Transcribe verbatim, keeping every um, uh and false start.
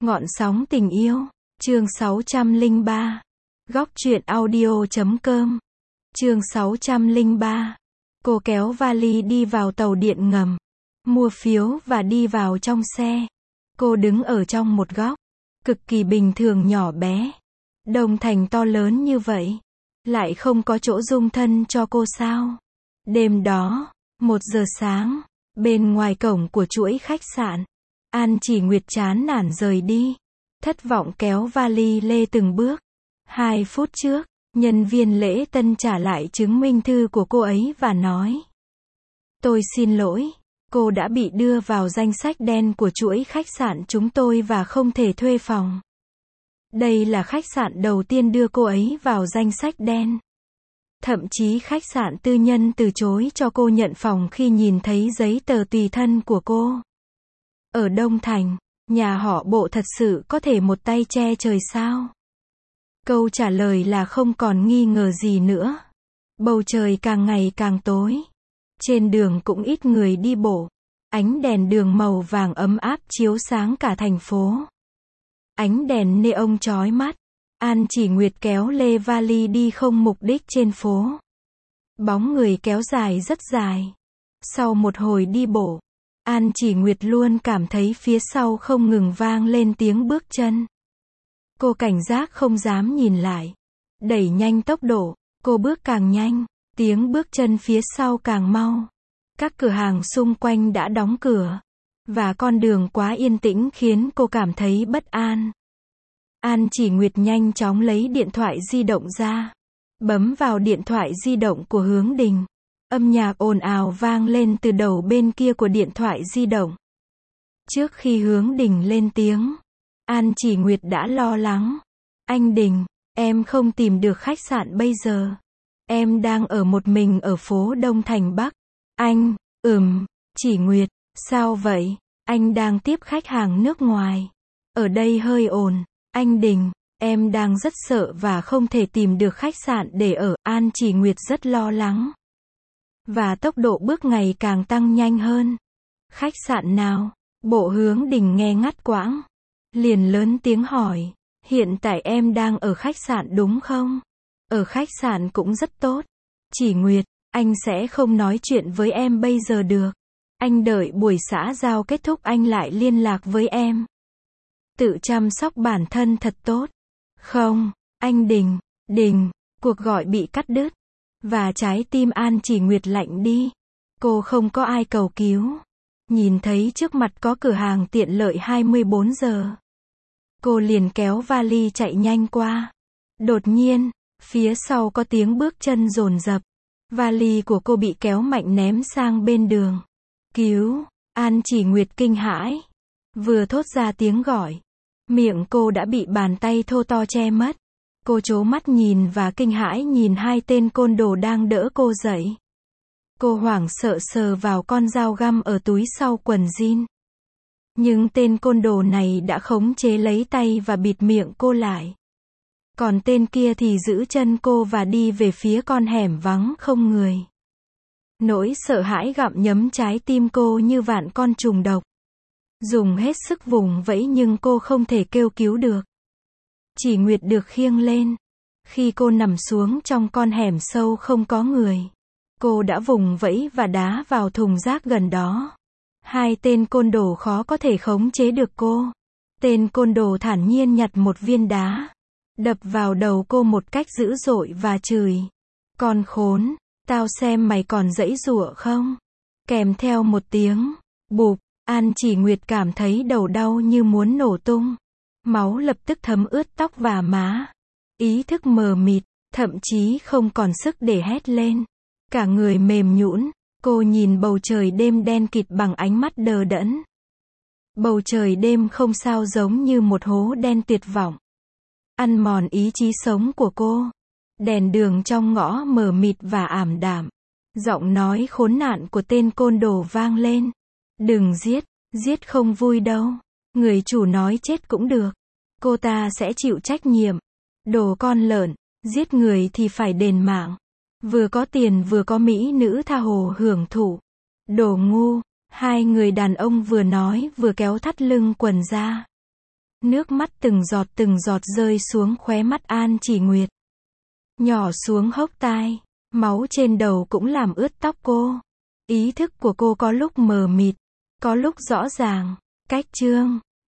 Ngọn sóng tình yêu, chương sáu trăm lẻ ba. Góc truyện audio chấm com. Chương sáu trăm lẻ ba. Cô kéo vali đi vào tàu điện ngầm, mua phiếu và đi vào trong xe. Cô đứng ở trong một góc, cực kỳ bình thường nhỏ bé. Đông Thành to lớn như vậy, lại không có chỗ dung thân cho cô sao? Đêm đó, một giờ sáng, bên ngoài cổng của chuỗi khách sạn, An Chỉ Nguyệt chán nản rời đi, thất vọng kéo vali lê từng bước. Hai phút trước, nhân viên lễ tân trả lại chứng minh thư của cô ấy và nói: "Tôi xin lỗi, cô đã bị đưa vào danh sách đen của chuỗi khách sạn chúng tôi và không thể thuê phòng." Đây là khách sạn đầu tiên đưa cô ấy vào danh sách đen. Thậm chí khách sạn tư nhân từ chối cho cô nhận phòng khi nhìn thấy giấy tờ tùy thân của cô. Ở Đông Thành, nhà họ Bộ thật sự có thể một tay che trời sao? Câu trả lời là không còn nghi ngờ gì nữa. Bầu trời càng ngày càng tối. Trên đường cũng ít người đi bộ. Ánh đèn đường màu vàng ấm áp chiếu sáng cả thành phố. Ánh đèn neon chói mắt. An Chỉ Nguyệt kéo lê vali đi không mục đích trên phố. Bóng người kéo dài rất dài. Sau một hồi đi bộ, An Chỉ Nguyệt luôn cảm thấy phía sau không ngừng vang lên tiếng bước chân. Cô cảnh giác không dám nhìn lại. Đẩy nhanh tốc độ, cô bước càng nhanh, tiếng bước chân phía sau càng mau. Các cửa hàng xung quanh đã đóng cửa, và con đường quá yên tĩnh khiến cô cảm thấy bất an. An Chỉ Nguyệt nhanh chóng lấy điện thoại di động ra, bấm vào điện thoại di động của Hướng Đình. Âm nhạc ồn ào vang lên từ đầu bên kia của điện thoại di động. Trước khi Hướng Đình lên tiếng, An Chỉ Nguyệt đã lo lắng. "Anh Đình, em không tìm được khách sạn bây giờ. Em đang ở một mình ở phố Đông Thành Bắc." "Anh, ừm, Chỉ Nguyệt, sao vậy?" "Anh đang tiếp khách hàng nước ngoài. Ở đây hơi ồn." "Anh Đình, em đang rất sợ và không thể tìm được khách sạn để ở." An Chỉ Nguyệt rất lo lắng. Và tốc độ bước ngày càng tăng nhanh hơn. "Khách sạn nào?" Bộ Hướng Đình nghe ngắt quãng, liền lớn tiếng hỏi: "Hiện tại em đang ở khách sạn đúng không?" "Ở khách sạn cũng rất tốt. Chỉ Nguyệt, anh sẽ không nói chuyện với em bây giờ được. Anh đợi buổi xã giao kết thúc anh lại liên lạc với em. Tự chăm sóc bản thân thật tốt." "Không, anh Đình." "Đình." Cuộc gọi bị cắt đứt, và trái tim An Chỉ Nguyệt lạnh đi. Cô không có ai cầu cứu. Nhìn thấy trước mặt có cửa hàng tiện lợi hai mươi bốn giờ. Cô liền kéo vali chạy nhanh qua. Đột nhiên, phía sau có tiếng bước chân dồn dập. Vali của cô bị kéo mạnh ném sang bên đường. "Cứu!" An Chỉ Nguyệt kinh hãi. Vừa thốt ra tiếng gọi, miệng cô đã bị bàn tay thô to che mất. Cô trố mắt nhìn và kinh hãi nhìn hai tên côn đồ đang đỡ cô dậy. Cô hoảng sợ sờ vào con dao găm ở túi sau quần jean. Nhưng tên côn đồ này đã khống chế lấy tay và bịt miệng cô lại. Còn tên kia thì giữ chân cô và đi về phía con hẻm vắng không người. Nỗi sợ hãi gặm nhấm trái tim cô như vạn con trùng độc. Dùng hết sức vùng vẫy nhưng cô không thể kêu cứu được. Chỉ Nguyệt được khiêng lên. Khi cô nằm xuống trong con hẻm sâu không có người, cô đã vùng vẫy và đá vào thùng rác gần đó. Hai tên côn đồ khó có thể khống chế được cô. Tên côn đồ thản nhiên nhặt một viên đá, đập vào đầu cô một cách dữ dội và chửi: "Con khốn, tao xem mày còn giãy giụa không?" Kèm theo một tiếng bụp, An Chỉ Nguyệt cảm thấy đầu đau như muốn nổ tung. Máu lập tức thấm ướt tóc và má. Ý thức mờ mịt, thậm chí không còn sức để hét lên. Cả người mềm nhũn, cô nhìn bầu trời đêm đen kịt bằng ánh mắt đờ đẫn. Bầu trời đêm không sao giống như một hố đen tuyệt vọng, ăn mòn ý chí sống của cô. Đèn đường trong ngõ mờ mịt và ảm đạm. Giọng nói khốn nạn của tên côn đồ vang lên: "Đừng giết, giết không vui đâu. Người chủ nói chết cũng được. Cô ta sẽ chịu trách nhiệm. Đồ con lợn, giết người thì phải đền mạng. Vừa có tiền vừa có mỹ nữ tha hồ hưởng thụ. Đồ ngu." Hai người đàn ông vừa nói vừa kéo thắt lưng quần ra. Nước mắt từng giọt từng giọt rơi xuống khóe mắt An Chỉ Nguyệt. Nhỏ xuống hốc tai. Máu trên đầu cũng làm ướt tóc cô. Ý thức của cô có lúc mờ mịt, có lúc rõ ràng. Cách chương